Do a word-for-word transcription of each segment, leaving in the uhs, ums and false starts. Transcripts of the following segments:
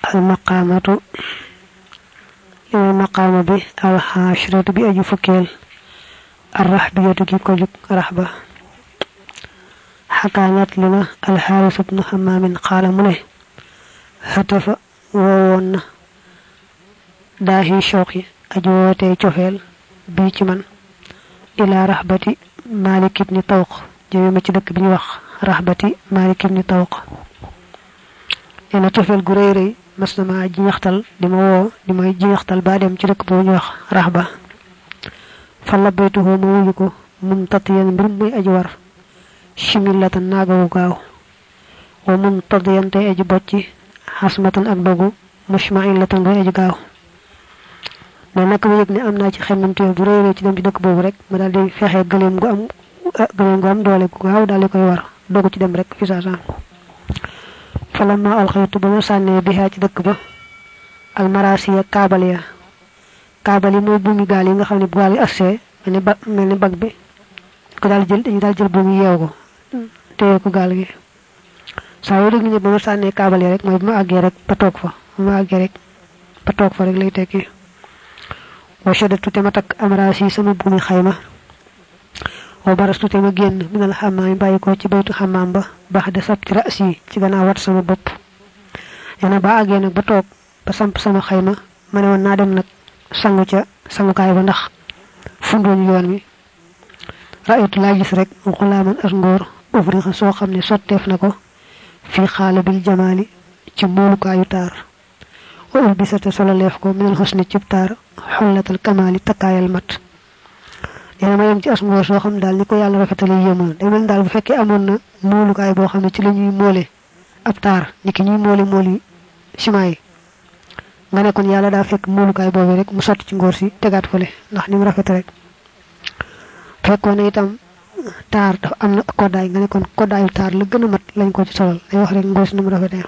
المقامة المقام به الحاشرة بأي فكيل الرحبية كي كوجك رحبة حكانت لنا الحارث بن حمام قال منه هتف وون داهي شوقي أجواتي جوهل بيك من إلى رحبة مالك بن طوق جميع مجدك بن وخ رحبة مالك بن طوق ena tofel gu reey reey masna ma ji yaxtal dima wo dima ji yaxtal ba dem ci rek bo ñu wax rahba fa labaytuhu mu wuko mum tatiyan mbir muy aji war shimilatan nagawu gaaw wa mum tadiyante aji bocci hasmatan ak dogu mushma'ilatan go aji gaaw ne nak ma yek ni amna ci xemante bu reey reey ci dem ci dëkk bobu rek ma daldi fexé gëlem gu am gëlem gu am doole gu gaaw daldi koy war dogu ci dem rek fi sa sa فلما الخيط بما ساني بها ci dëkk ba al marasiya kabaliya kabali moy bu mi gal yi nga xamni bu gal yi assé melni ba melni bag bi ko dal jël dañu dal jël bu mi yew ko téye ko gal gi sa yu dëgg ni bama sànnee kabali rek moy buma àggee rek ba toog fa buma àggee rek ba toog fa rek lay tekki wa shadatu tamatak amrasi sama bu mi xayma wa barastu te ma genn minal hammam bayiko ci baytu hammam ba baxda sabti ra'si ci gana wat sama bop yana ba agé nak ba tok ba samp sama xayma mané won na dem nak sangu ca sangu kay ba ndax fundoñ yoon mi ra'aytu la gis rek xulaman as ngor ofri xa so xamni sottef nako fi khalabil jamali ci molu kayu tar wa ubisata solalef ko minal husni ci tar hulatul kamali takayal mat yana ma yam ci as ngor so xam dal ni ko yalla rafetale yemal day mel dal bu fekke amon na molu kay bo xamne ci lañuy molé ab tar niki ñuy molé moli simay nga ne kon yalla da fekk molu kay bobu rek mu sotti ci ngor si tegat fele ndax ni mu rafet rek fekkone itam tar dafa amna koday nga ne kon kodayu tar la gëna mat lañ ko ci solal day wax rek ngor si nu rafeté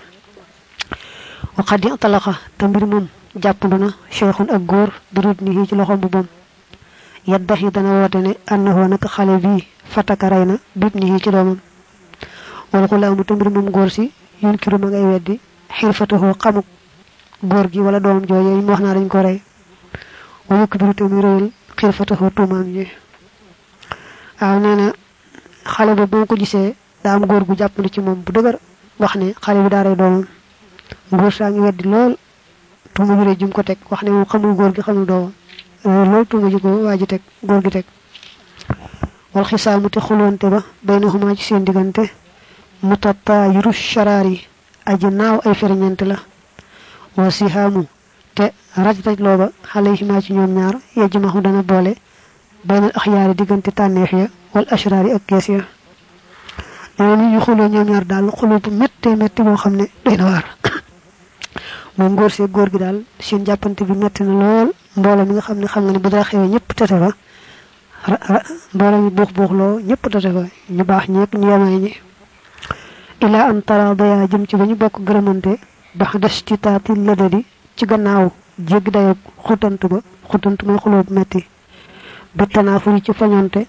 wa qad talaqa tambir mum jappuna cheikhun ak gor durut ni ci loxom bu bom yaddahi dana wotane annahu nak xale bi fataka rayna bibnihi ci domam wala xulamu tambir mum gor si yunkiru ma ngay weddi xirfatuhu xamuk gor gi wala doom joye mu wax na dañ ko ray wa yakbiru tamir reul xirfatuhu tumam ji aw neena xale ba boko gisee da am gor gu jappandi ci mom bu deugar wax ne xale bi da ray doomam gor sa ngi weddi lol tumu re jum ko tek wax ne mo xamul gor gi xamul doomam lol tumu ji ko waji tek gor gi tek wal khisamu te xulonte ba baynahuma ci seen digante mutatayiru sharari ajnaaw ay ferñent la wa sihamu te rajtaj loba alayhima ci ñoom ñaar yajmahu dana boole baynal akhyari digante tanex ya wal ashrari ak kees ya ñoo ñu xulo ñoom ñaar dal xulo bu metti metti bo xamne doyna war mo ngor ci gor gi dal seen jappante bi metti na lool mbolo mi nga xamne xam nga ni bu da xewé ñepp tete fa mbolo mi bux bux lo ñepp tete fa ñu bax ñepp ñu yamay ñi ila an taradaya jëm ci bañu bokk gërëmante bax des ci taati ladadi ci gannaaw jégg dayo xutantu ba xutantu moy xuloo bu metti ba tanafuri ci fañonte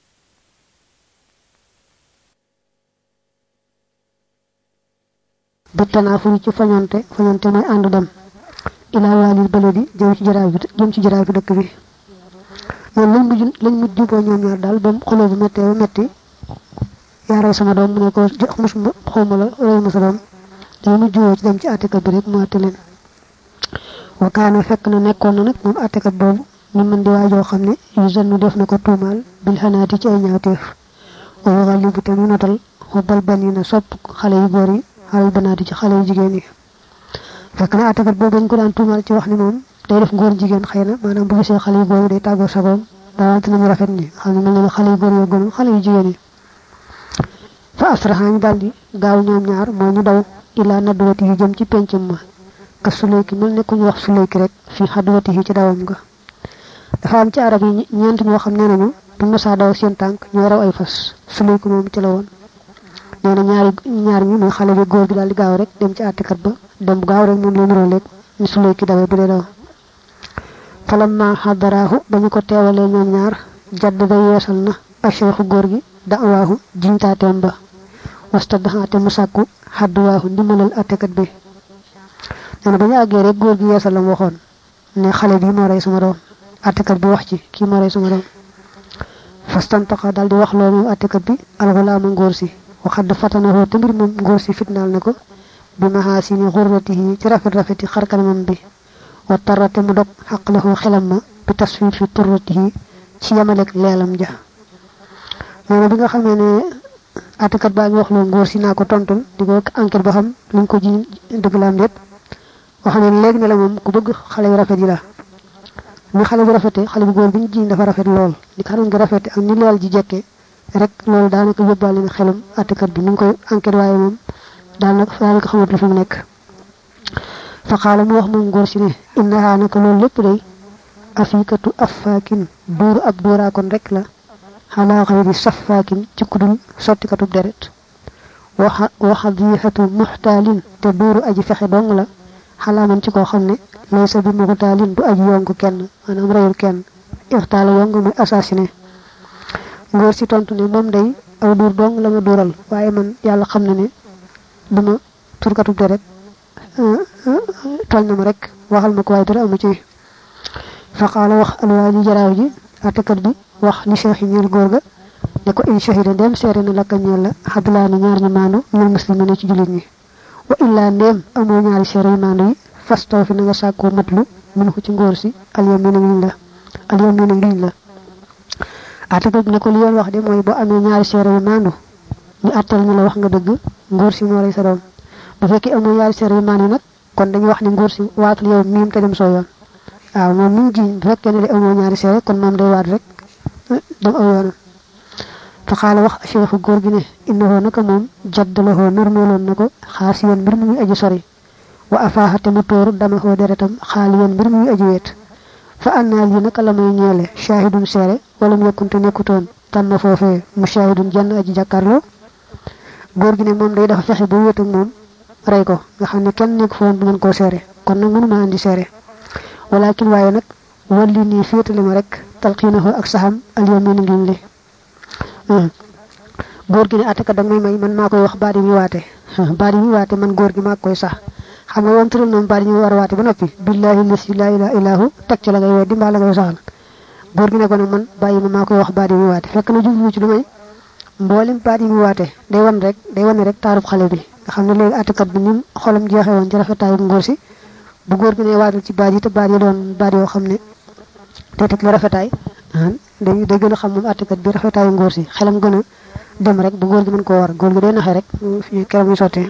ba tanafuri ci fañonte fañonte moy andu dem ila walil baladi jëm ci jaraaf bi jëm ci jaraaf dëkk bi ñoom lañ mujj lañ mujj juboo ñoom ñaar daal ba xuloo bu metti ba metti yaara sama doom mu ne ko jox musuma xawma la rew ma sa doom dañu juwo ci dem ci atéka bi rek mo atelen wa kana fekk na nekkon na nak mom atéka bobu ñu mën di waajo xamne yu jannu def na ko tuumal bil hanati ci ay ñaawteef wa ghalibu te mu natal xobal banina sopp xale yu góor yi xale banaati ci xale yu jigéen yi fekk na atéka bobu dañ ko daan tuumal ci wax ni mom day def góor jigéen xeyna manam bu gisee xale yu góor day taggo sagom da tan ñu rafet ni xamne mel na xale yu góor yo gënu xale yu jigéen yi fa asrahan daldi gaaw ñoom ñaar mo ñu daw ila nadwati yu jëm ci pencum ma ka suleyki mel ne ku ñu wax suleyki rek fi hadwati ci dawam ga dafa am ci arab yi ñent ñoo xam ne nañu bu mësa daw seen tank ñoo raw ay fas suleyki moom ci la woon neena ñaari ñaar ñi muy xale bi góor bi daldi gaaw rek dem ci attikat ba dem gaaw rek moom leen rolek ni suleyki dawé bu dé daw falamma hadarahu bañu ko téwalé ñoom ñaar jadd ba yeesal na asheikhu góor gi da'wahu jintaatem ba wastadhaate musaku hadwahu ndimalal atekat bi nee bañu àggee rek góor gi yeesal la mu waxoon ne xale bi moo rey sama doom attekat bi wax ci kii moo rey sama doom fastantaqa daal di wax loo moom attekat bi alxulaama ngóor si waxad fatanahu te mbir moom ngóor si fitnaal na ko bi mahasini xurratihi ci rafet rafeti xarkanamam bi wa tarate mu dog xaqlahu xelam ma bi tasfir fi turratihi ci yamalek leelam ja nee bi nga xamee ne attekat baa ngi wax loo ngóor si naa ko tontul di ko enquête ba xam luñ ko ji dëgg la am déet wax ne léegi ne la moom ku bëgg xale yu rafet yi la ni xale bu rafete xale bu góor bi ñu jiñ dafa rafet lool ni xaram gi rafete ak ni leel ji jekke rek loolu daanaka yóbbaale na xelam attekat bi ni ngi koy enquête waaye moom daanaka daanaka xamut la fi mu nekk fa xaala mu wax moom ngóor si ne innahaa naka loolu lépp day afikatu affaakin duuru ab duuraakoon rek la xalaa xayri safaakin ci kudul sottikatub deret waxa waxadihatu muxtaalin te duuru aji fexe dong la xalaaman ci koo xam ne laysa bi muxtaalin du aji yongu kenn maanaam reyul kenn ixtaala yongu muy assassiné ngóor si tontu ne moom day aw duur dong la ma duural waaye man yàlla xam na ne duma turkatub deret tooñ na ma rek waxal ma ko waaye dara amu ci fa qaala wax alwaaji jaraaw ji attekat bi wax li cheikh yi ñeel góor ga ne ko in shahida ndem seere na lakka ñeel la xablaani ñaar ñu maandu ñeel muslimina ci jullit ñi wa illa ndem amoo ñaari seere yu maandu yi fastaw fi na nga sàkkoo matlu mun ko ci ngóor si alyamina ngiñ la alyamina ngiñ la attekat bi ne ko li yoon wax de mooy boo amee ñaari seere yu maandu ñu attal ñu la wax nga dëgg ngóor si moo rey sa doom bu fekkee amoo ñaari seere yu maandu nag kon dañuy wax ni ngóor si waatul yow miim te dem soo yoon waaw moom mi ngi jiñ bu fekkee ne li amoo ñaari seere kon moom day waat rek dem aw yoonam fa xaala wax cheikhu góor gi ne innahu naka moom jaddalahoo narmeeloon na ko xaasi yoon mbir muy aji sori wa afaaxate mu tóoru dama xoo deretam xaali yoon mbir muy aji weet fa annaal yi naka la may ñeele shahidun seere wala mu yekkunte nekkutoon tànn foofee mu shahidun jenn aji jàkkaarloo góor gi ne moom day dafa fexe ba wéet ak moom rey ko nga xam ne kenn nekk foon bu mën koo seere kon nag mënuma andi seere walakin waaye nag walli nii féetali ma rek talxiinahu ak saxam alyamin ngiñ li góor gi ne attekat da may may man maa koy wax baadi mi waate baadi mi waate man góor gi maa koy sax xam nga woon tëral noonu baadi mi war a waate ba noppi billahi lasi la ilaha illahu teg ci la ngay weddi mbaa la ngay saxal góor gi ne ko nag man bàyyi ma maa koy wax baadi mi waate fekk na jublu ci lu may mboolem baadi mi waate day wan rek day wane rek taarub xale bi nga xam ne léegi attekat bi nim xolam jeexee woon ci rafetaayu ngóor si bu góor gi ne waatul ci baadi te baadi doon baadi yoo xam ne te teg la rafetaay day day gën a xam moom attekat bi rafetaayu ngóor si xelam gën a dem rek bu góor gi mën koo war góor gi day naxee rek fi keroog muy sottee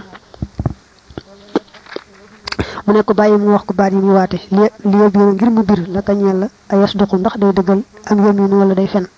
mu ne ko bàyyi mu wax ko baat yi muy waate li li bi ngir mu bir la kañeel la ay yasduqu ndax day dëggal am yamin wala day fen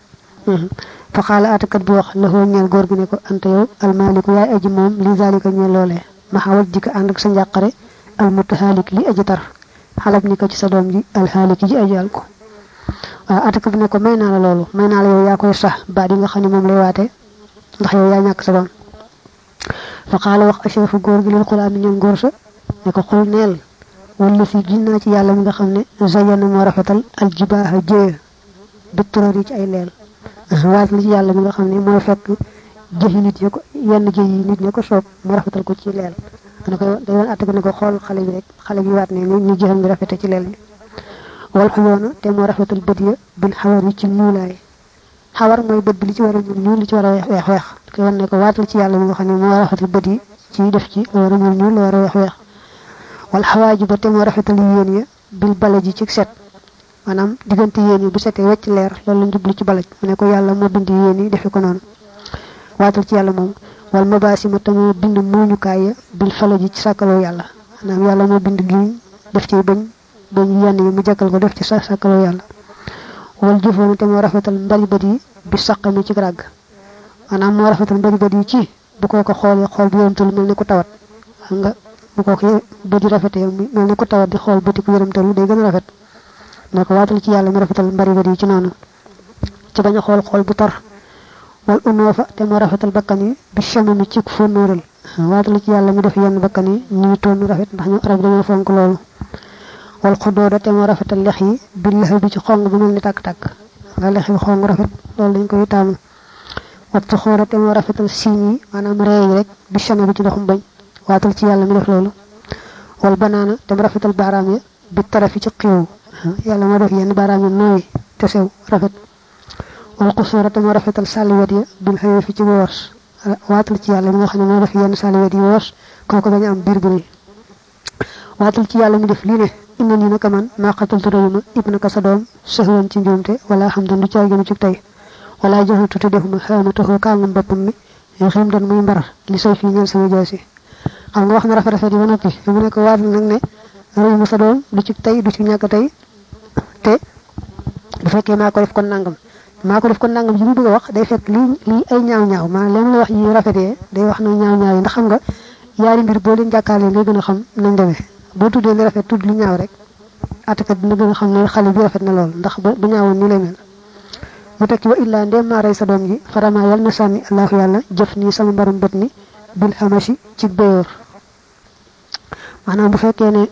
fa xaala attekat bi wax la hoo ñeel góor gi ne ko anta yow almaliku yaay aji moom li zalika ñeel loolee ma xawal jikka ànd ak sa njàqare almutahalik li aji tar xalab ni ko ci sa doom ji alxaaliki ji aji al ko waaw attekat bi ne ko may naa la loolu may naa la yow yaa koy sax baat yi nga xam ne moom lay waate ndax yow yaa ñàkk sa doom fa xaala wax achefu góor gi lil xulaam ñoom góor sa ne ko xul neel wala fi ginnaa ci yàlla mi nga xam ne zayana moo rafetal aljibaaha jéeya bi turar yi ci ay leel waat li ci yàlla mi nga xam ne mooy fekk jëfi nit ña ko yenn jëy yi nit ña ko soob mu rafetal ko ci leel ne ko day woon attekat ne ko xool xale bi rek xale bi waat ne ni ñu jëfam bi rafete ci leel bi wal xuyoona te moo rafetal bët ya bil xawar yi ci ñuulaay xawar mooy bët bi li ci war a ñuul ñuul li ci war a weex weex weex koy wan ne ko waatal ci yàlla mi nga xam ne moo rafetal bët yi ci def ci la war a ñuul ñuul la war a weex weex wal xawaaji ba te moo rafetal yéen ya bil bala ji ci set maanaam diggante yéen yi bu setee wecc leer loolu la jublu ci balaj mu ne ko yàlla moo bind yéen yi defe ko noonu waatal ci yàlla moom wal mabaasi ma te moo bind muuñukaay ya bil fala ji ci sàkkaloo yàlla maanaam yàlla moo bind giñ def ci bañ bañ yenn yi mu jàkkal ko def ci sa sàkkaloo yàlla wal jëfoona te moo rafetal mbari bët yi bi saqami ci ràgg maanaam moo rafetal mbari bët yi ci bu koo ko xoolee xool bu yërëmtalu mel ne ko tawat xam nga bu koo ko bët yi rafetee mel ne ko tawat di xool bëti ku yërëmtalu day gën a rafet ne ko waatal ci yàlla mu rafetal mbari bët yi ci noonu ci bañ a xool xool bu tar wal unoofa te moo rafetal bakkan yi bi chamami ci fóonóoral waatal ci yàlla mu def yenn bakkan yi ñuy toon rafet ndax ñu arab dañoo fonk loolu wal xudooda te moo rafetal lex yi bi lex bi ci xong bi mel ni tàkk-tàkk nga lex bi xong rafet loolu dañ koy taamu wattu xoora te moo rafetal siiñ yi maanaam ree yi rek bi chama bi ci ndoxum bañ waatal ci yàlla mi def loolu wal banana tam rafetal baram ya bi tarafi ci xiw yalla mo def yenn baram ya noy te sew rafet wal qusura tam rafetal salwat ya bil hayf ci wors watul ci yalla mi nga xamne mo def yenn salwat yi wors koko baña am bir bir watul ci yalla mi def li ne inna ni naka man ma qataltu rayuma ibnaka sadom sahwan ci njumte wala hamdan du ci gënu ci tay wala jahatu te defuma xamatu ko kangam bopam mi yo xam dan muy mbar li soy fi ñal sama jasi xam nga wax na rafet rafet yi ba noppi mu ne ko waat nag ne rayuma sa doom du ci tay du ci ñàkk tay te bu fekkee maa ko def kon nangam maa ko def kon nangam ji mu bëgg a wax day fekk lii lii ay ñaaw ñaaw maanaam leen la wax yi rafetee day wax na ñaaw ñaaw yi ndax xam nga yaari mbir boo leen jàkkaarlee ngay gën a xam nañ demee boo tuddee li rafet tudd lu ñaaw rek atakat dina gën a xam ne xale bi rafet na lool ndax bu ñaawoon ni lay mel mu tekki wa illa ndem maa rey sa doom ji farama yal na sànni allahu yàlla jëf nii sama mbarum bët ni bil hamashi ci béyoor maanaam bu fekkee ne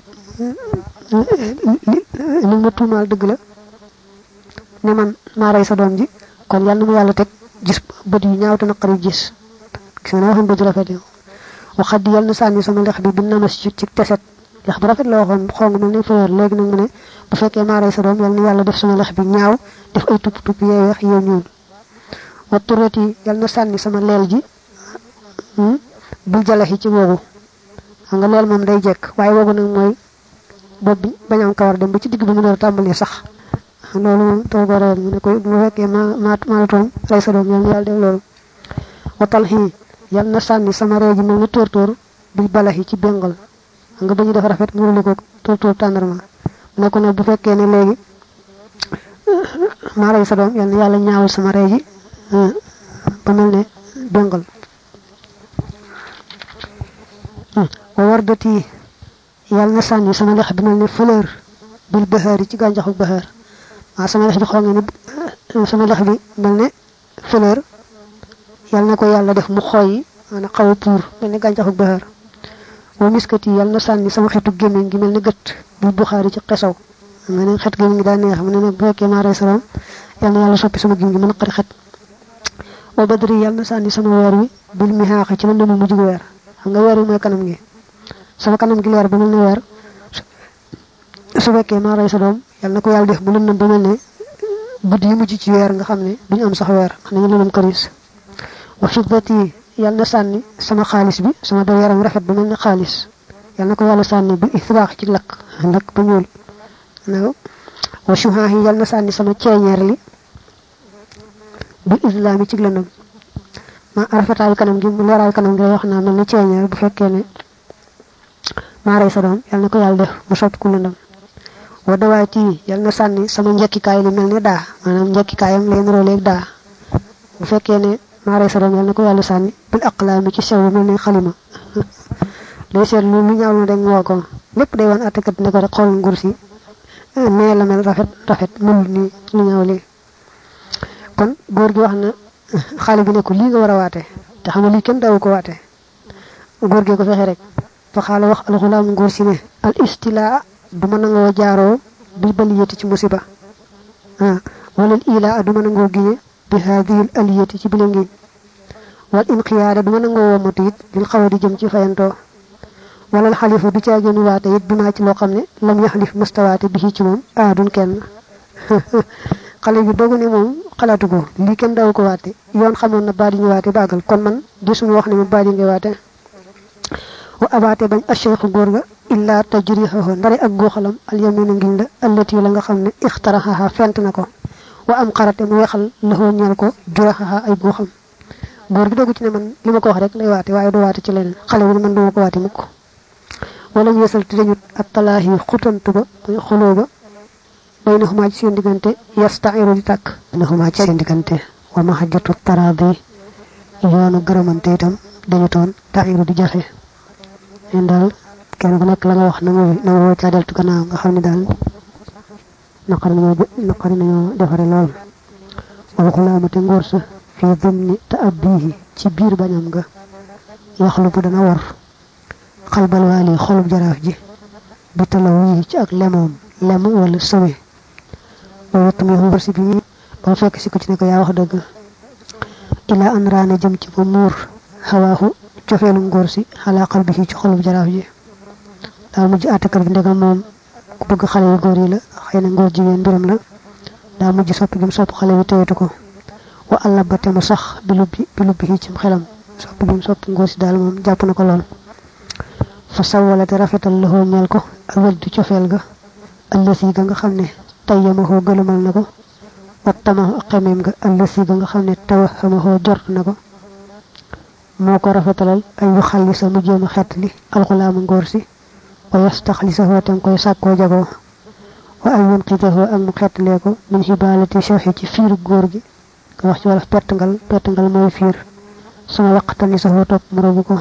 li ma tuumaal dëgg la ne man maa rey sa doom ji kon yàlla mu yàlla teg gis bët yu ñaaw te naqari gis gis nga ne waxoon bët yu rafet yow waxat di yàlla na sànni sama lex bi bi namas ci ci teset lex bu rafet la waxoon xong mel ni fëyër léegi nag mu ne bu fekkee maa rey sa doom yàlla na yàlla def sama lex bi ñaaw def ay tupp tupp yee weex yow ñuul wa turati yàlla na sànni sama leel ji bul jalaxi ci woogu xam nga leel moom day jekk waaye woogu nag mooy bopp bi bañ am kawar dem ba ci digg bi mu door tàmbalee sax loolu moom toogoo reel mu ne ko bu fekkee ma ma ma la toom rey sa doom yàlla yàlla def loolu watal xii yàlla na sànni sama ree ji mel ni tóor tóor bil balaxi ci bengal xam nga bañu def rafet mu rëli ko tóor tóor tàndarma mu ne ko nag bu fekkee ne léegi ma rey sa doom yàlla yàlla ñaawul sama ree ji ba mel ne bengal wa wardati yàlla na sànni sama lex bi mel ne fleur bil bahari ci gàncaxu bahar waaw sama lex bi xonge ni sama lex bi mel ne fleur yàlla na ko yàlla def mu xooy maanaam xaw a puur mel ne gàncaxu bahar wa miskati yàlla na sànni sama xetu gémmiñ gi mel ne gët bil buxaari ci xesaw nga ne xet gémmiñ gi daa neex mu ne nag bu fekkee maa rey salam yàlla na yàlla soppi sama gémmiñ gi mën a xari xet wa badri yàlla na sànni sama weer wi bil mihaaxa ci lëndëmu mujj weer xam nga weer wi mooy kanam gi sama kanam gi leer ba mel ne weer su fekkee maa rey sa doom yàlla na ko yàlla def bu lëndëm ba mel ne guddi yi mujj ci weer nga xam ne duñu am sax weer xam nañu lëndëm këris wa fiddati yàlla na sànni sama xaalis bi sama daw yaram rafet ba mel ne xaalis yàlla na ko yàlla sànni bi isbaax ci lakk lakk ba ñuul naw wa shuhaahi yàlla na sànni sama ceeñeer li bil islaami ci lëndëm ma rafetaayu kanam gi mu leeraayu kanam gi wax naa mel ne ceeñeer bu fekkee ne maa rey sa doom yàlla na ko yàlla def mu soppi ku lëndëm wa dawaati yàlla na sànni sama njekkikaay li mel ne daa maanaam njekkikaayam lay niroo léegi daa bu fekkee ne maa rey sa doom yàlla na ko yàlla sànni bil aqlaami ci sew mel ne xalima day seet lu lu ñaaw na dañ woo ko lépp day wan attekat ne ko rek xool nguur si nee la mel rafet rafet mul ni lu ñaaw li kon góor gi wax na xale bi ne ko lii nga war a waate te xam nga lii kenn daw ko waate góor gee ko fexe rek fa xaala wax alxulaam góor si ne al istilaa du ma nangoo jaaroo bil baliyati ci musiba ah wala al ilaa du ma nangoo giñe bi haadihil aliyati ci bile ngiñ wal inqiyaada du ma nangoo womatu it lil xawa di jëm ci fayantoo wala al xalifu du caa génn waate it bi maa ci loo xam ne lam yaxlif mustawaate bi ci moom aadun kenn xale bi dogu ne moom xalaatu ko lii kenn daw ko waate yoon xamoon na baadi ñu waate baagal kon man gisuma wax ne ma baadi nga waate wa abaate bañ acheikhu góor ga illa tajrihahu ndare ak góoxalam al yamina ngiñ la allati la nga xam ne ixtaraxaha fent na ko wa am xarate mu weexal laxoo ñeel ko juraxaha ay góoxam góor gi dogu ci ne man li ma ko wax rek lay waate waaye du waate ci leneen xale bi ne man duma ko waate mukk wala ñu yesal tëjut ak talaahi xutantu ba muy xoloo ba bay na xumaa ci seen diggante yastairu di tàkk na xumaa ci seen diggante wa mahajjatu taradi yoonu garamante itam dañu toon tairu di jafe en daal kenn ku nekk la nga wax na nga na nga caa deltu gannaaw nga xam ne daal naqari nañoo naqari nañoo defare lool wala xulaamate ngóor sa fii dimni ta abbihi ci biir bañam nga yaxlu bu dana war xalbal waali xolub jaraaf ji bi talaw yi ci ak lemoom lem wala sëwe ba wattam yow ngóor si bi ba fekk si ko ci ne ko yaa wax dëgg ila an raana jëm ci ba muur xawaaxu cofeelu ngóor si xalaa xal bi ci xolub jaraaf ji daa mujj àttekat bi ndegam moom ku bëgg xale yu góor yi la xëy na ngóor jigéen mbiram la daa mujj soppi gim sopp xale bi téyetu ko wa allah ba te mu sax bi lubbi bi lubbi ci xelam sopp gim sopp ngóor si daal moom jàpp na ko lool fa sawwala te rafetal la hoo ñeel ko ak wël du cofeel ga allasi ga nga xam ne tayyamahoo gëlumal na ko wattamahu ak xemeem ga allasi ga nga xam ne tawahamahoo jort na ko moo ko rafetalal ay yu xalli sa mu jéem a xettali alxulaama ngóor si wa yastaxlisahoo tem koy sàkkoo jagoo wa ay yun xitahoo ak mu xettalee ko min xibaalati soxi ci fiiru góor gi nga wax ci wala pertangal pertangal mooy fiir suma waqtani sahoo topp mu robu ko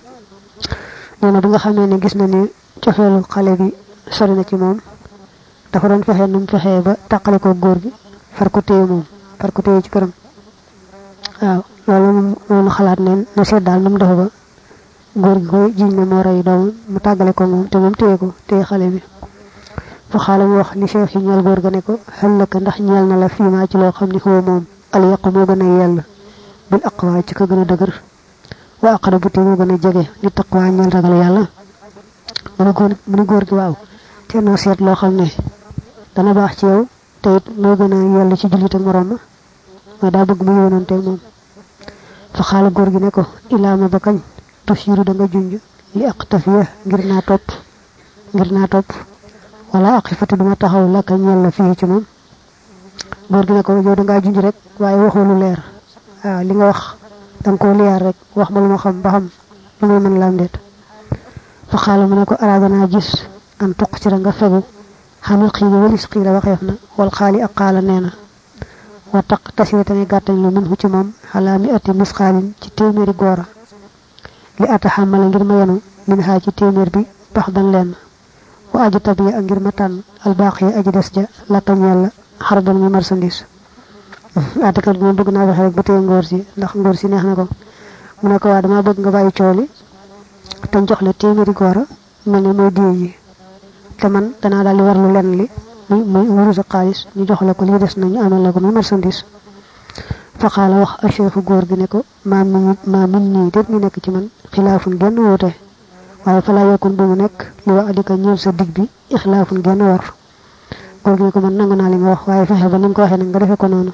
nee na bi nga xamee ne gis na ni cofeelu xale bi sori na ci moom dafa doon fexe nu mu fexee ba tàqale ko góor gi far ko téye moom far ko téye ci këram waaw loolu moom moom xalaat ne na seet daal nu mu defe ba góor gi koy jiñ ne moo rey doomam mu tàggale ko moom te moom téye ko téye xale bi fa xaala mu wax li cheikh yi ñeel góor ga ne ko xëllaka ndax ñeel na la fii maa ci loo xam ni xoo moom al yàqu moo gën a yell bil aqwa ci ko gën a dëgër wa aqrabu te moo gën a jege li taqwa ñeel ragal yàlla mu ne góor mu ne góor gi waaw te noo seet loo xam ne dana baax ci yow te it moo gën a yell ci jullit ak morom ma mooy daa bëgg mu yóonoon te moom fa xaala góor gi ne ko ilaama ba kañ tusiru da nga junj li aqtafiya ngir naa topp ngir naa topp wala aqifatu duma taxaw la ka ñeel la fii ci moom góor gi ne ko yow da ngaa junj rek waaye waxoo lu leer waaw li nga wax danga koo liyaar rek wax ma lu ma xam ba xam lu may mën laam deet fa xaala mu ne ko araada naa gis an tuq ci nga fegu xamul xiila walis xiila waxeef na wal xaali ak xaala nee na wa taq tasira tamit gàttañ lu mën ci moom xalaa mi ati misxaalin ci téeméeri goora li ata xamala ngir ma yenu min xaa ci téeméer bi bax dan leen wa aji tabiya ak ngir ma tànn albaax yi aji des ja lakkañ yàlla xarban mi marchandise atakat bi moom bëgg naa fexe rek ba téye ngóor si ndax ngóor si neex na ko mu ne ko waa dama bëgg nga bàyyi coow li te jox la téeméeri goora mel ne mooy diye yi te man danaa daal di warlu lenn li muy muy wurus ak xaalis ñu jox la ko lii des na ñu amal la ko muy marchandise fa xaala wax a cheikhu góor gi ne ko maa mi maa min nii déet ñu nekk ci man xilaafun genn woote waaye fa laa yokkun bu mu nekk li wax adika ñeel sa dig bi ixlaafun genn war góor gi ne ko man nangu naa li nga wax waaye fexe ba ni nga ko waxee nag nga defee ko noonu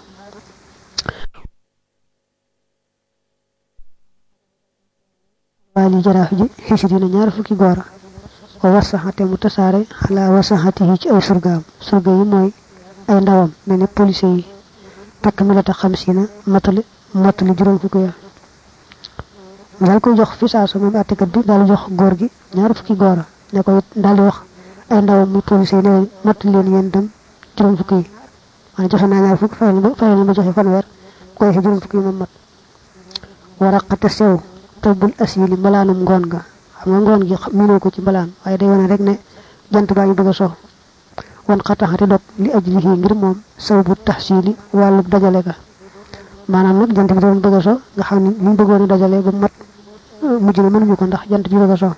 waa li jaraaf ji xisi dina ñaar fukki goora wa wasaxate mu tasaare xalaa wasaxati yi ci ay surgaam surga yi mooy ay ndawam mel ne police yi takk mi la tax xam si na matali matali juróom fukki ya daal koy jox fi saa su moom àttekat bi daal jox góor gi ñaar fukki goora ne ko daal di wax ay ndawam muy police yi ne matali leen yéen dem juróom fukki yi waaye joxe naa ñaar fukki fayal ma fayal ma joxe fanweer koy xe juróom fukki yi moom mat waraqate sew tobbul asili mbalaanum ngoon nga xam nga ngoon gi mënoo ko ci mbalaan waaye day wane rek ne jant baa ngi bëgg a so wan xataxate dog li ajlihi ngir moom saw bu taxsili wàllu dajale ga maanaam nag jant bi doon bëgg a so nga xam ne li ñu bëggoon a dajale ba mat mujj na mënuñu ko ndax jant bi bëgg a so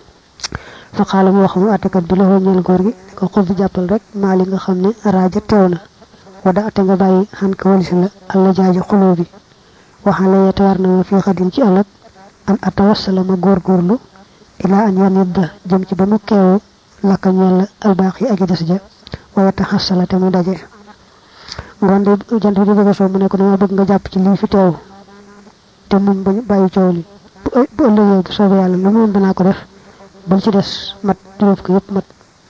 fa xaala mu wax mu àttekat bi loxo ñeel góor gi ko xul jàppal rek maa li nga xam ne raaja teew na wada ate nga bàyyi xan ka walisi la alla jaaji xuloo bi waxale ya tawar na ma fii xadin ci ëllëg an atawassala ma góorgóorlu ilaa an yanidda jëm ci ba mu keewu lakka ñeel albaax yi aji des ja waaye taxasala te mu daje ngoon de jant bi di bëgg a soo mu ne ko dama bëgg nga jàpp ci lii fi teew te muñ ba bàyyi coow li bu ëllëgee bu soobee yàlla lu moom danaa ko def bal ci des mat juróom ko yëpp mat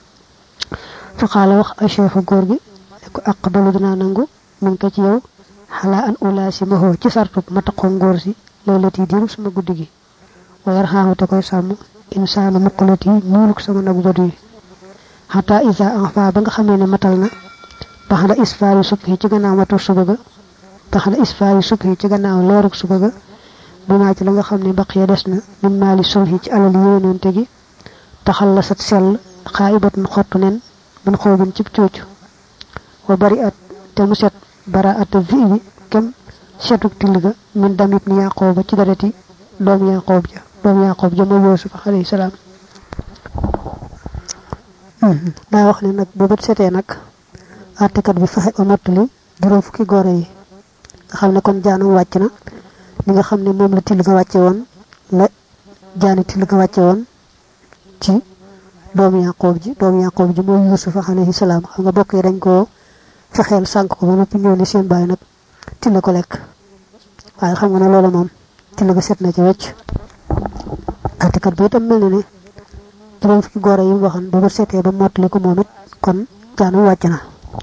fa xaala wax a chefu góor gi ko aqbalu dinaa nangu mun ko ci yow xalaa an ulaasi mahoo ci sartub ma taqoo ngóor si laylati diiru sama guddi gi wayar xaaxu te koy sàmm insaanu muqalat yi ñuuluk sama nagu jot yi xataa isa enfa ba nga xamee ne matal na bax na isfaari subhi ci gannaaw matul suba ga bax na isfaari subhi ci gannaaw leeruk suba ga bi maa ci la nga xam ne baqiya des na min maali sulhi ci alal yéenoon te gi taxal la sat sell xaayibatun xottu nen mun xoobin cib coocu wa bari at te mu set bara at vi bi kem setuk till ga min damit ni yaqooba ci dareti doomu yaqoob ja doomu yaqoob ja mooy Yuusuf alayhi salaam daa wax ne nag bu bët setee nag àttekat bi fexe ba mottali juróom fukki góore yi nga xam ne kon jaanam wàcc na li nga xam ne moom la till ga wàcce woon la jaani till ga wàcce woon ci doomu yaqoob ji doomu yaqoob ji mooy yusuf alayhi salaam xam nga bokk yi dañ ko fexeel sànk ko ba noppi ñëw ne seen baay nag til la ko lekk waaye xam nga ne loolu moom til la ko set na ci wecc atikat bi itam mel na ne juróom fukki góor yi waxan bu ko setee ba mottali ko moom it kon jaanu wàcc na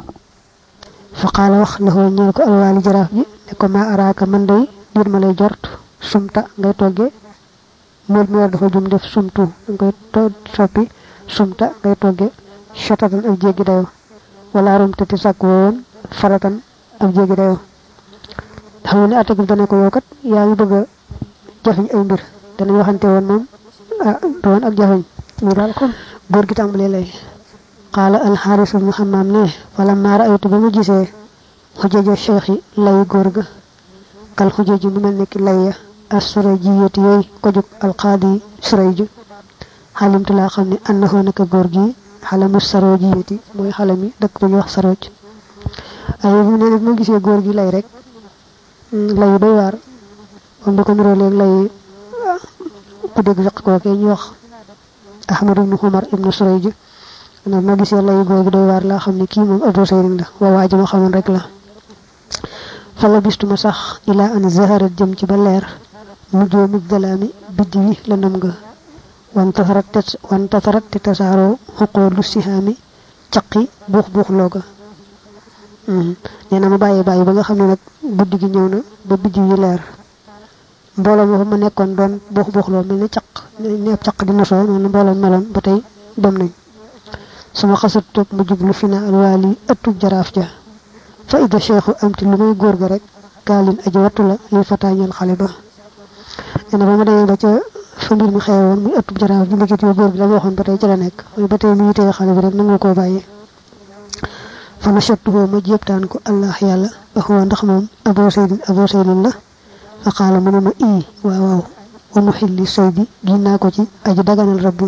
fa qaala wax la hoo ñeel ko alwaali jaraaf ji ne ko maa araaka man day dir ma lay jort sumta ngay toggee mool mi war dafa jum def sumtu ngay soppi sumta ngay toggee shatatan ak jéggi dayo wala rum tati sàkk woon faratan ak jéggi dayo xam ne attaque bi dana ko yow kat yaa ngi bëgg a jafeñ ay mbir danañ waxante woon moom ah doon ak jafeñ ñu daal kon góor gi tàmbalee lay qaala alxaaris ibnu xamaam ne wala maa raaytu ba ma gisee xujaja cheikh yi lay góor ga kal xujaji mu mel ne ki lay ya as suray ji yéeti yooyu ko jóg alqaadi suray ju xalimtu laa xam ne annahu naka góor gi xalamu saroo ji yéeti mooy xalami dëkk bu ñuy wax sarooj ay bu ne ma gisee góor gi lay rek lay doy waar moom da ko niroo léegi lay ku dégg fiq kookee ñu wax ahmad ibnu xumar ibnu suray ju na ma gisee lay góor gi doy waar laa xam ne kii moom abu sayrin la waa waa ji ma xamoon rek la fa la bistuma sax ila an zaharat jëm ci ba leer nujoomi dalaami biddi wi la nam nga wan tasarat te wan tasarat te tasaaroo xuqoo lu sihaami caqi buux buux looga nee na ma bàyyi bàyyi ba nga xam ne nag guddi gi ñëw na ba biddi wi leer mbooloo ma fa ma nekkoon doon buux buux loo mel ni caq ne ab caq di nasoo noonu mbooloo meloon ba tey dem nañ sama xasat toog ma jublu fi na alwaali ëttub jaraaf ja fa ida cheikhu amti lu may góor ga rek gaalin aji wattu la li fataañal xale ba nee na ba ma demee ba ca fa mbir mi xewoon muy ëttub jaraaf ji ndekit yoo góor gi la waxoon ba tey ci la nekk mooy ba tey mi ngi téye xale bi rek nangu koo bàyyi fa nachattuhoo ma jéptaan ko allah yàlla axuwa ndax moom abo saydin abo saydin la fa xaala mu ne ma ii waaw waaw wanu xilli soy bi gin naa ko ci aji daganal rabbu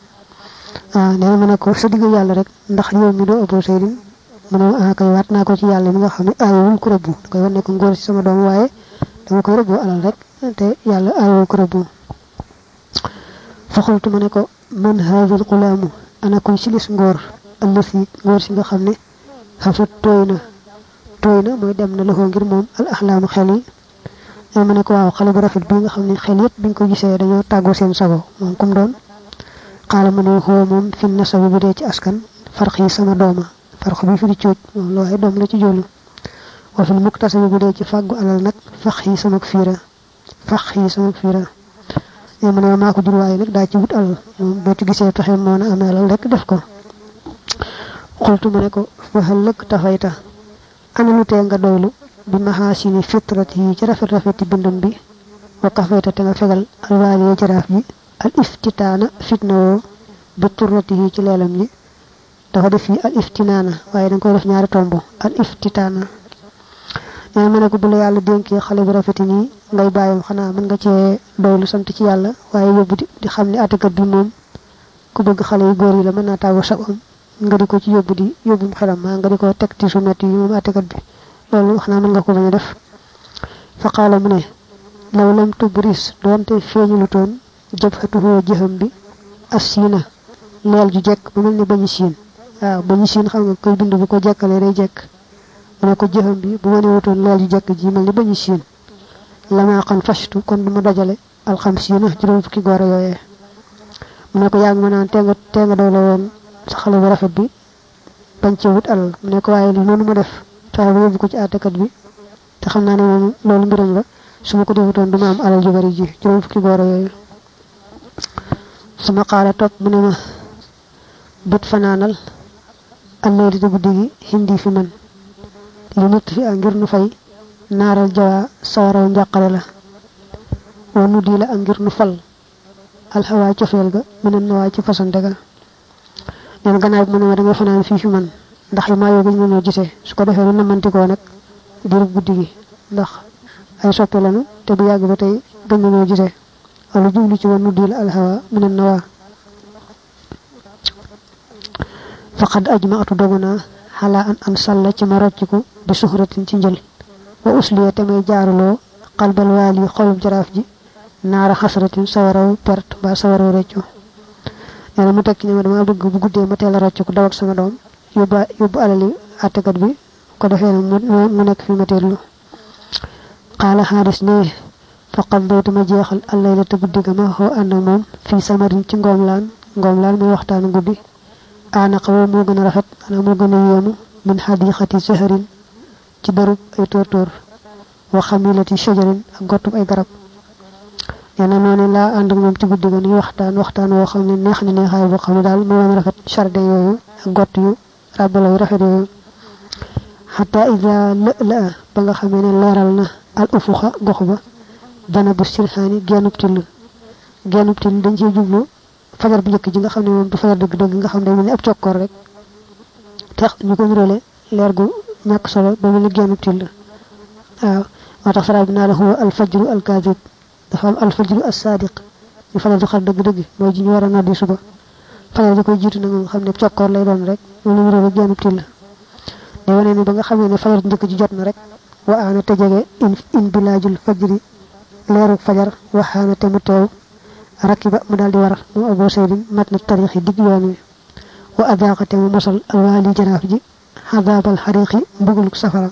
ah nee na ma ne ko sa digg yàlla rek ndax yow mi doo abo saydin mu ne ah kay waat naa ko ci yàlla mi nga xam ne aayowul ko rëbbu da koy wan ne ko ngóor si sama doom waaye dama koy rëbbu alal rek te yàlla aayowul ko rëbbu fa xultu ma ne ko man haadal xulaamu ana kuy silis ngóor allësi ngóor si nga xam ne xafat tooy na tooy na mooy dem na loxo ngir moom al axlaamu xel yi nee ma ne ko waaw xale bu rafet bi nga xam ne xel yëpp biñ ko gisee dañoo tàggoo seen sago moom kum doon xaala ma ne xoo moom fi nasabi bu dee ci askan farx yi sama dooma farx bi fi di cuuj moom loo ay doom la ci joolu wa fil muktasabi bu dee ci fàggu alal nag fax yi sama fiira fax yi sama fiira nee ma ne maa ko jur waaye nag daa ci wut alal moom boo ci gisee pexe moo na amee alal rek def ko xultu ma ne ko waxal lëkk tafayta ana lu tee nga doylu bi maxaasini fitrat yi ci rafet rafeti bindam bi wa kafayta te nga fegal alwaaliye jaraaf ji al iftitaana fitna woo bi turrati yi ci leelam ji dafa def fii al iftinaana waaye danga koy def ñaari tomb al iftitaana nee ma ne ko bu la yàlla dénkee xale bu rafeti nii ngay bàyyam xanaa mën nga cee doylu sant ci yàlla waaye yóbbu di di xam ne atikat bi moom ku bëgg xale yu góor yi la mën naa tàggu sabam nga di ko ci yóbbu di yóbbum xelam maa nga di ko teg ci su metti yi moom atikat bi loolu wax naa mën nga ko bañ a def fa qaala mu ne law lam tubris doonte feeñu lu toon jabhatuhoo jëxam bi as siina leel ju jekk bu mel ne bañu siin waaw bañu siin xam nga koy bind bu ko jekkalee day jekk mu ne ko jëxam bi bu ma ne wutoon leel ju jekk ji mel ne bañu siin lamaa xan fashtu kon du ma dajale alxam siina juróom fukki góor yooyee mu ne ko yaa ngi ma naan tee nga tee nga doy la woon sa xale bu rafet bi bañ ci wut alal mu ne ko waaye li noonu ma def fexe ba yóbbu ko ci àttekat bi te xam naa ne moom loolu mbiram la su ma ko defutoon du ma am alal ju bari ji juróom fukki góor yooyu sama xaala topp mu ne ma bët fanaanal alleeli di guddi gi hindi fi man li nit fi a ngir nu fay naaral jawaa sawaraw njàqare la wa nu di la a ngir nu fal alxawaa cofeel ga mënen na waa ci fasante ga neen gannaaw bi mu ne ma dangay fanaan fii fi man ndax yi maa yoo gëj ñoo gisee su ko defee lu namantikoo nag diirub guddi gi ndax ay soppe lanu te bu yàgg ba tey gëj ñoo gisee wala jublu ci woon nu di la alxawaa mënen na waa faqad ajmaatu dogu naa xalaa an an salla ci ma rocciku bi suxratin ci njël wa usliya te may jaaruloo xalbal waali xolub jaraaf ji naara xasratin sawaraw perte ba sawaraw reccu neena mu tek ni ma dama bëgg bu guddé ma téla rocc ko daw ak sama doom yobba yobbu alali attekat bi ko defé mu nek fi ma télu qala hadis ne faqad baytuma jeexal allayla te guddi ga ma ho and mom fi samarin ci ngom laan ngom laan muy waxtaan guddi ana xaw mo gëna rafet ana mo gëna yému min hadiqati shahrin ci barub ay tortor wa khamilati shajarin ak gottum ay garab yana noné la and ak mom ci guddi ga ñu waxtaan waxtaan wo xamni neex na neexay bo xamni dal mo wone rafet charde yoyu ak gott yu rabalo rafet yoyu hatta idha la ba nga xamé ne leral na al ufuxa gox ba dana bu sirhani genup til genup til dañ ci jublu fajar bu jëk ji nga xamne mom du fajar deug deug nga xamne ni ab ciokor rek tax ñu ko ñurole leer gu ñak solo ba mu genup til waaw wata fara bina lahu al fajr al kadhib dafa am al fajr as sadiq ñu fajar du xal deug deug moy ji ñu wara noddi suba fajar ko jitu na nga xamne ciokor lay doon rek mo ñu ñurole genup til ne wone ni ba nga xamne ne fajar jëk ji jot na rek wa ana tajage in, in bilajul fajri leeru fajar waxaana te mu teew rakiba mu daldi war mu abu saydin matna tarixi dig yoon wi wa adaqate mu mosal alwali jaraaf ji hadabal xariqi mbuguluk safara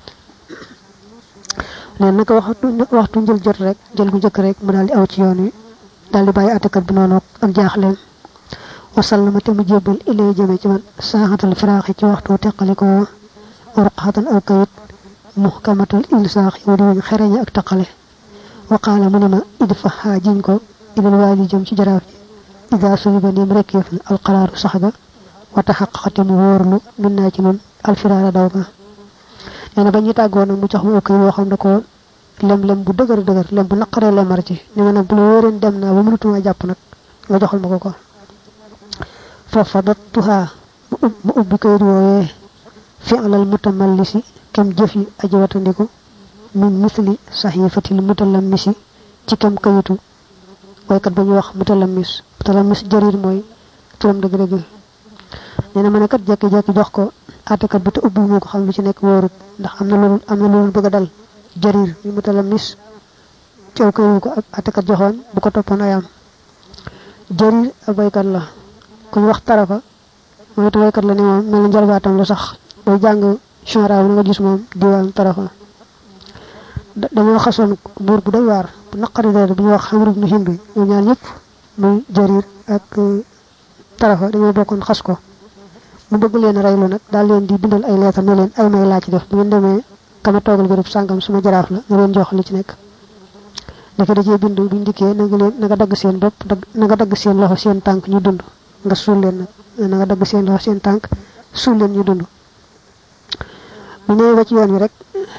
leen naka waxtu waxtu njël jot rek jël gu jëkk rek mu daldi aw ci yoon wi daldi bàyyi attakat bi noonu ak jaaxleem wa sallama te mu jébbal ilay jëme ci man saaxatal firaaxi ci waxtu teqaliko urqatan aw kayit muhkamatul ilsaax wadi wuñ xereñe ak taqale wa qala munima idfa hajin ko ibal wali jëm ci jaraaf ji ida suliba nim rek yef al qarar saxga wa tahaqqaqat mu worlu minna ci non al firara dawga neena bañu taggo nak mu jox mu ko yo xam da ko lem lem bu deugar deugar lem bu naqare la mar ci ni ma nak bu woren dem na ba mënutuma japp nak nga joxal mako ko fa fadattuha mu ubbi ko wowe fi'l al mutamallisi kam jëfi aji watandiku min misli sahifatil mutalamisi ci kam kayitu way kat bañu wax mutalamis mutalamis jarir moy turam deug deug neena mané kat jekki jekki jox ko atakat bi te ubbi moko xam lu ci nek worut ndax amna lu amna lu bëgg dal jarir mi mutalamis ci ko ko atakat joxon bu ko topon ayam jarir abay kat la ku wax tarafa moy to way kat la ni mom mel njarbatam la sax boy jang shara nga gis mom diwan tarafa dama xason bur bu doy war bu naqari dara bu wax xamru ibn hindu ñu ñaan ñep muy jarir ak tarafa dañu bokkon xas ko mu bëgg leen raylu nak dal leen di bindal ay lettre ne leen ay may la ci def bu ngeen demee kama togal bëru sangam suma jaraaf la nga leen jox li ci nek dafa dajé bindu buñ diké na nga leen nga dag seen bop na nga dag seen loxo seen tank ñu dund nga sul leen nak na nga dag seen loxo seen tank sul leen ñu dund bu ñëw ba ci yoon wi rek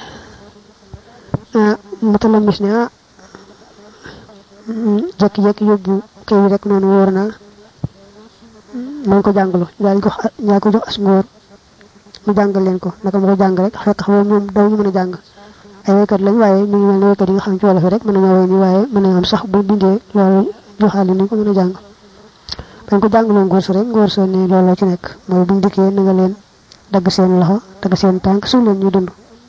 ah mutalamis ne ah jekki jekki yóbbu kay rek noonu wóor na man ko jàngalu daal jox ñaa ko jox as ngóor mu jàngal leen ko naka ma ko jàng rek fekk xam ñoom daw ñu mën a jàng ay waykat lañ waaye mi ngi mel ne waykat yi nga xam ci wolof rek mën nañoo way ni waaye mën nañu am sax bu bindee loolu joxaale ni ko mën a jàng bañ ko jàngaloo ngóor su rek ngóor su ne loolu ci nekk mooy buñ dikkee na nga leen dagg seen loxo dagg seen tànk su leen ñu dund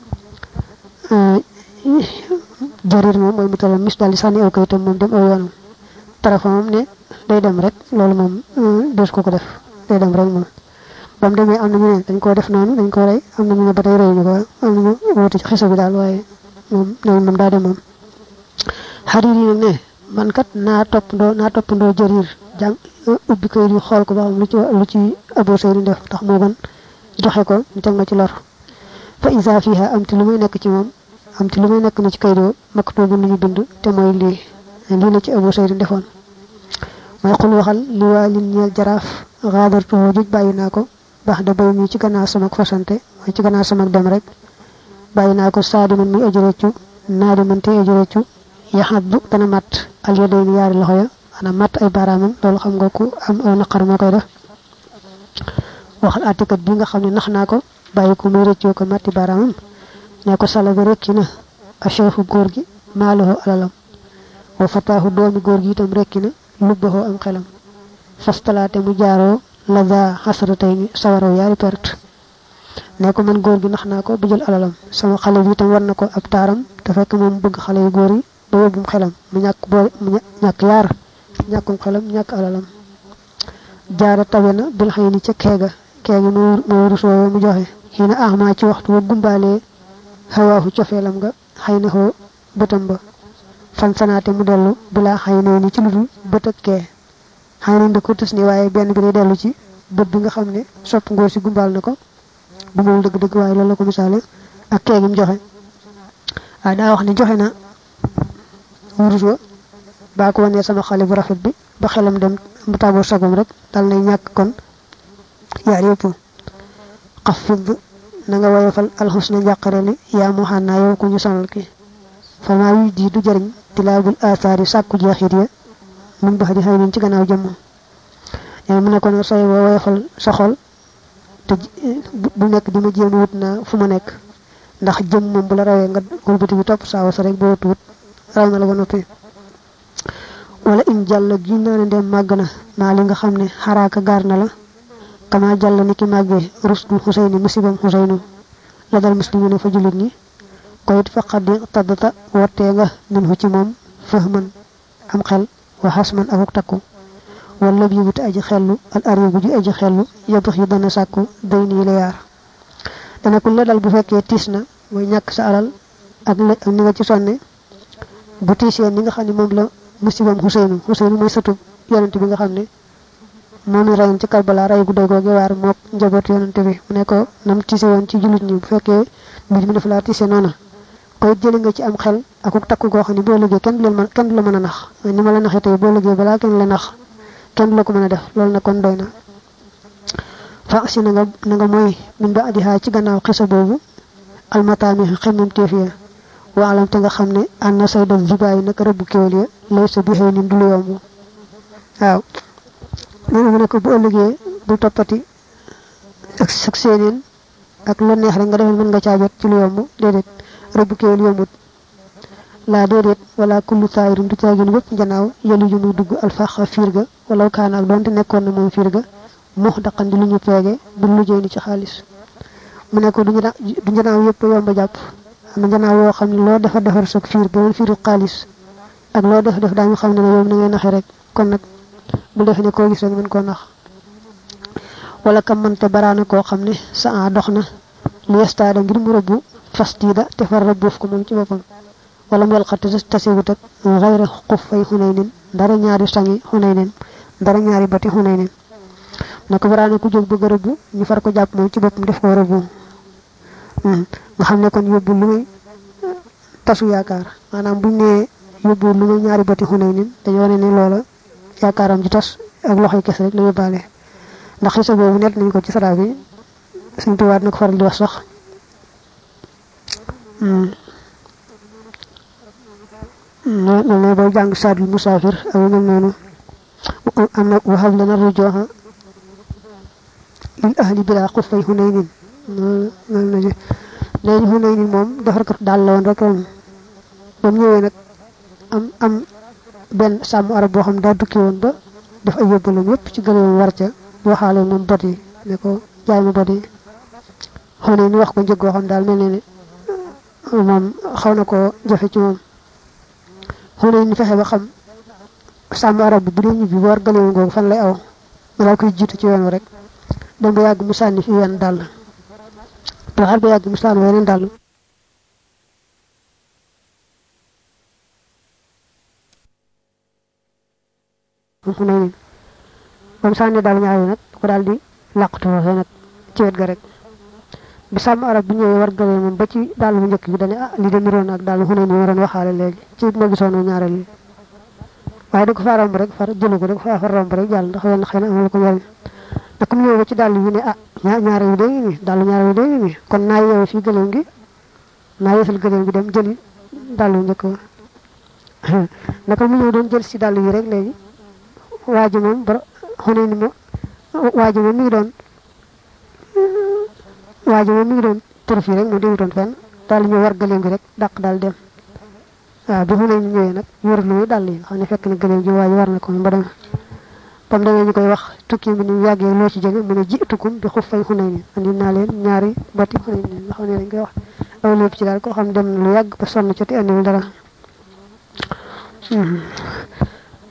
jarir mom moy mutalam mis dal sani aw kayitam mom dem aw yoonam tarafa mom ne day dem rek lolu mom des ko ko def day dem rek mom bam demé amna ñu dañ ko def nonu dañ ko ray amna ñu ba tay ray ñu ko amna ñu wote ci xissa bi dal waye mom non mom da dem mom hariri ne man kat na top ndo na top ndo jarir jang ubbi ko yu xol ko ba lu ci lu ci abo seyri def tax mo gën joxe ko ñu tek ma ci lor fa iza fiha amti lu may nek ci mom am ci lu may nek na ci kaydo maktubu ñu bind te moy li li la ci abu sayyid defon moy xul waxal li walin ñal jaraf gadartu wujuj bayina ko bax da bay mi ci gana sama fasante moy ci gana sama dem rek bayina ko saadu man mi ajrecu naadu man te ajrecu yahaddu tana mat al yadayni yaari loxo ya ana mat ay baramam lolu xam nga ku am aw naqar mo koy def waxal atikat bi nga xamni naxna ko bayiko muy reccu ko matti baramam ne ko sala bi rekina ashefu góor gi maaloho alalam wa fatahu doomi góor gi itam rekina lubbaho am xelam fastalaate mu jaaroo laza hasratayni sawaro yaari perte ne ko man góor gi nax naa ko bu jël alalam sama xale bi itam war na ko ab taaram te fekk moom bëgg xale yu góor yi ba yóbbum xelam mu ñàkk boole mu ñàkk yaar ñàkkum xelam ñàkk alalam jaara tawena bil xeyni ca keega keegi mo mo ruso mu joxe hina ahma ci waxtu wa gumbaale hawaahu cofeelam nga xayna ho bëtam ba fan sanaate mu dellu bila xayna ni ci ludul bët ak kee xayna da ko tus ni waaye benn bi day dellu ci bët bi nga xam ne sopp ngoo si gumbal na ko bu moom dëgg dëgg waaye loolu la ko misaale ak keegim joxe waaye daa wax ne joxe na wurus wa baa ko wanee sama xale bu rafet bi ba xelam dem mu tàggoo sagom rek dal nay ñàkk kon yaar yëpp xafid na nga woyofal alxusna njàqare li yaa mu xànnaa yow ku ñu sonal ki fama yu di du jëriñ tilaabul aathaari sàkku jeexit ya mun bax di xëy nañ ci gannaaw jëmm yaa mu ne ko nag sooy woyofal sa xol te bu nekk di ma jéem wut naa fu ma nekk ndax jëm moom bu la rawee nga wëlbati bi topp saawa sa rek boo tuut raw na la ba noppi wala in jàll gi naa ne dem màgg na maa li nga xam ne xaraaka gaar na la kama jàll ni ki màggee rusdu xuseyni musibam xuseynu la dal muslimina fa julit ñi koyit faqad tadata wottee nga min hu ci moom fahman am xel wa hasman akuk takku wala bi wut aji xellu al aribu ji aji xellu yabax yi dana sàkku day nii la yaar dana ku la dal bu fekkee tiis na mooy ñàkk sa alal ak ni nga ci sonne bu tiisee ni nga xam ne moom la musibam xuseynu xuseynu mooy sëtub yonante bi nga xam ne moom i rayoon ci Karbala ray gu doy googu waar mook njaboot yonante bi mu ne ko nam tiise woon ci julit ñi bu fekkee mbir mi dafa laa tiise noona koy jëli nga ci am xel akuk takku goo xam ne boo liggéey kenn du leen kenn du la mën a nax ni ma la naxee tey boo liggéey balaa kenn la nax kenn du la ko mën a def loolu na kon doy na fa si na nga na nga mooy min ba adihaa ci gannaaw xisa boobu almataami xemmam téefiya waalam te nga xam ne ànd na say doon zibaay naka rëbbu kéwal ya lay sa bixee nin du lu yomb waaw loolu mu ne ko bu ëllëgee bu toppati ak ak seeneen ak lu neex rek nga defal mën nga caa jot ci lu yomb déedéet rëbbu kéwal yombut laa déedéet wala kullu taayirin du caagin wépp njanaaw yelu ju muy dugg alfaxa fiir ga wala kaan ak doonte nekkoon na moom fiir ga mux daqan di lu ñu peege bu lu jëy ni ci xaalis mu ne ko du njanaaw yëpp yomb a jàpp am na njanaaw yoo xam ne loo defar defar soog fiir ba woon fiiru xaalis ak loo def def daañu xam ne ne yow na ngay naxe rek kon nag bu defe ne koo gis rek mën koo nax wala kam mante baraana koo xam ne sa a dox na li yestaada ngir mu rëbbu fastiida te far rëbbuuf ko moom ci boppam wala mu yalxat tasewut ak xayra xuf fay xunay nin dara ñaari sangi xunay nin dara ñaari bati xunay nin ne ko baraana ku jóg bëgg a rëbbu ñu far ko jàpp moom ci boppam def koo rëbbu nga xam ne kon yóbbu lu muy tasu yaakaar maanaam buñ nee yóbbu lu muy ñaari bati xunay nin dañu wane ne loola yaakaaram ji tas ak loxoy kes rek la yóbbaale ndax xisa boobu net nañ ko ci sara bi suñ tuwaat na ko faral di wax sax loolu ne boo jàng saadul musaafir ak yu mel noonu am na waxab lana rujooxa lil ahli bila xufay xunaynin léegi xunaynin moom defarkat daal la woon rek moom ba mu ñëwee nag am am benn sàmm arab boo xam daa dukki woon ba def ay yóbbalam yépp ci gëleem war ca waxaale moom bot yi ne ko jaay ma bot yi xunaynin wax ko njëg goo xam daal mel ne ne moom xaw na ko jafe ci moom xunay ni fexe ba xam sàmm arab bi bu dee ñibbi war gëleem googu fan lay aw nga daal koy jiitu ci yoon rek dem ba yàgg mu sànni fi wenn dàll waxal ba yàgg mu sànni weneen dàll xunay ni ba mu sànni daal ñaari nag ko daal di làqatu waxee nag ci wet ga rek bi sàmm arab bi ñëwee war gëlee moom ba ci daal bu njëkk bi dane ah li de niroon ak daal xunay ni waroon waxaale léegi ci ma gisoon ñaareel yi waaye da ko fa romb rek far jëlu ko da ko fa far romb rek jàll ndax wenn xëy na amul ko njariñ nag mu ñëw ba ci dàll yi ne ah ñaare yi dégg ni dàll ñaare yi dégg ni kon naa yeewu fii gëléem gi naa yeesal gëléem gi dem jëli dàll yu njëkk ba naka mu ñëw doon jël si dàll yi rek léegi waa ji moom ba xunay ni mo waa ji moom mi ngi doon waa ji moom mi ngi doon tër fii rek mu déwutoon fenn daal di ñëw war gëléem gi rek dàq daal dem waaw bi xunay ni ñëwee nag yorul lu muy dàll yi xam ne fekk na gëléem gi waa ji war na ko ba dem ba mu demee ñu koy wax tukki bi ni yàggee loo ci jege mu ne ji tukkum bi xuf fay xunay ni andi naa leen ñaari bati xunay ni nga xam ne dañ koy wax aw lépp ci daal koo xam dem na lu yàgg ba sonn ca te andiwul dara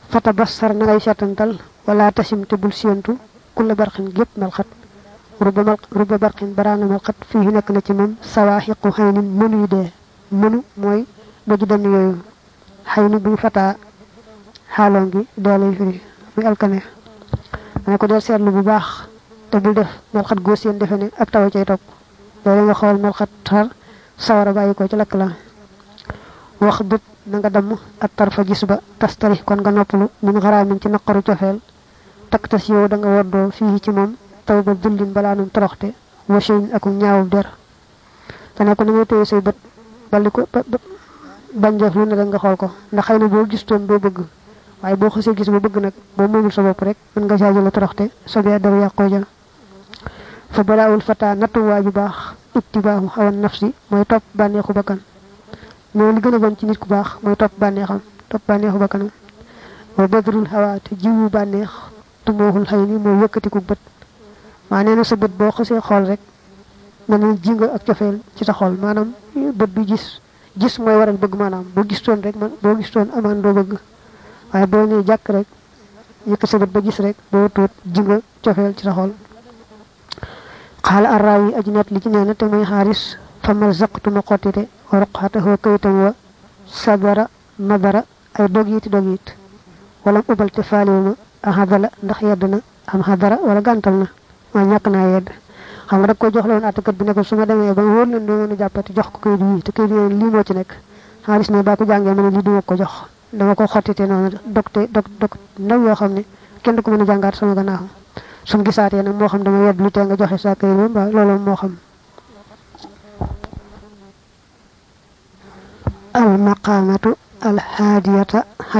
fatabassar na ngay setantal wala tasim te bul sientu kulla barqin gep malxat rubba mal rubba barqin barana malxat fi nek na ci mom sawahiqu haynin mënu de mënu moy doju dem yoyu hayni bu fata halongi dolay fi muy alkane ne ko del seetlu bu baax te bul def malxat go seen defe ne ak taw cay top loolu nga xool malxat tar sawara bàyyi ko ci lakk la wax dut na nga damm ak tarfa gis ba tastari kon nga noppalu min xaraamin ci naqaru cofeel tak tas yow da nga woddoo fii ci moom taw ba dullin balaanum toroxte wasin akum ñaawu der te ne ko ni nga téye say bët balli ko bañ def lu ne rek nga xool ko ndax xëy na boo gistoon doo bëgg waaye boo xasee gis ba bëgg nag boo moomul sa bopp rek mën nga jaajële toroxte sobee dara yàqoo ja fa balaawul fata nattuwaa ju baax ittibaahu hawan nafsi mooy topp bànneexu bakkan mo li gëna bon ci nit ku baax mooy topp bànneexam topp bànneexu bakkanam wa badrul hawa te jiwu bànneex tumohul hayni moo yëkkati ku bët maa nee na sa bët boo xasee xool rek mën na jinga ak cofeel ci sa xol maanaam bët bi gis gis mooy waral bëgg maanaam boo gistoon rek man boo gistoon amaan doo bëgg waaye boo nee jàkk rek yëkk sa bët ba gis rek boo tuut jinga cofeel ci sa xol قال الراوي أجنات لجنانة تمي حارس فما زقت مقاتته ورقحته كيتا وصبر نظر أي دوغيت دوغيت ولم أبل تفاليوما أهدل ndax yedna am hadara wala gantal na ma ñak na yedd xam rek ko jox lawon atakat bi ne ko suma demé ba wor na do mëna jappati jox ko kayit yi te kayit yi li mo ci nek xaalis ne ba ko jangé mëna li du ko jox dama ko xotité non docté dok dok ndaw yo xamné kenn ko mëna jangat sama gannaaw sun gisaté nak mo xam dama yedd lu té nga joxe sa kay ba lolo mo xam al maqamatu al hadiyata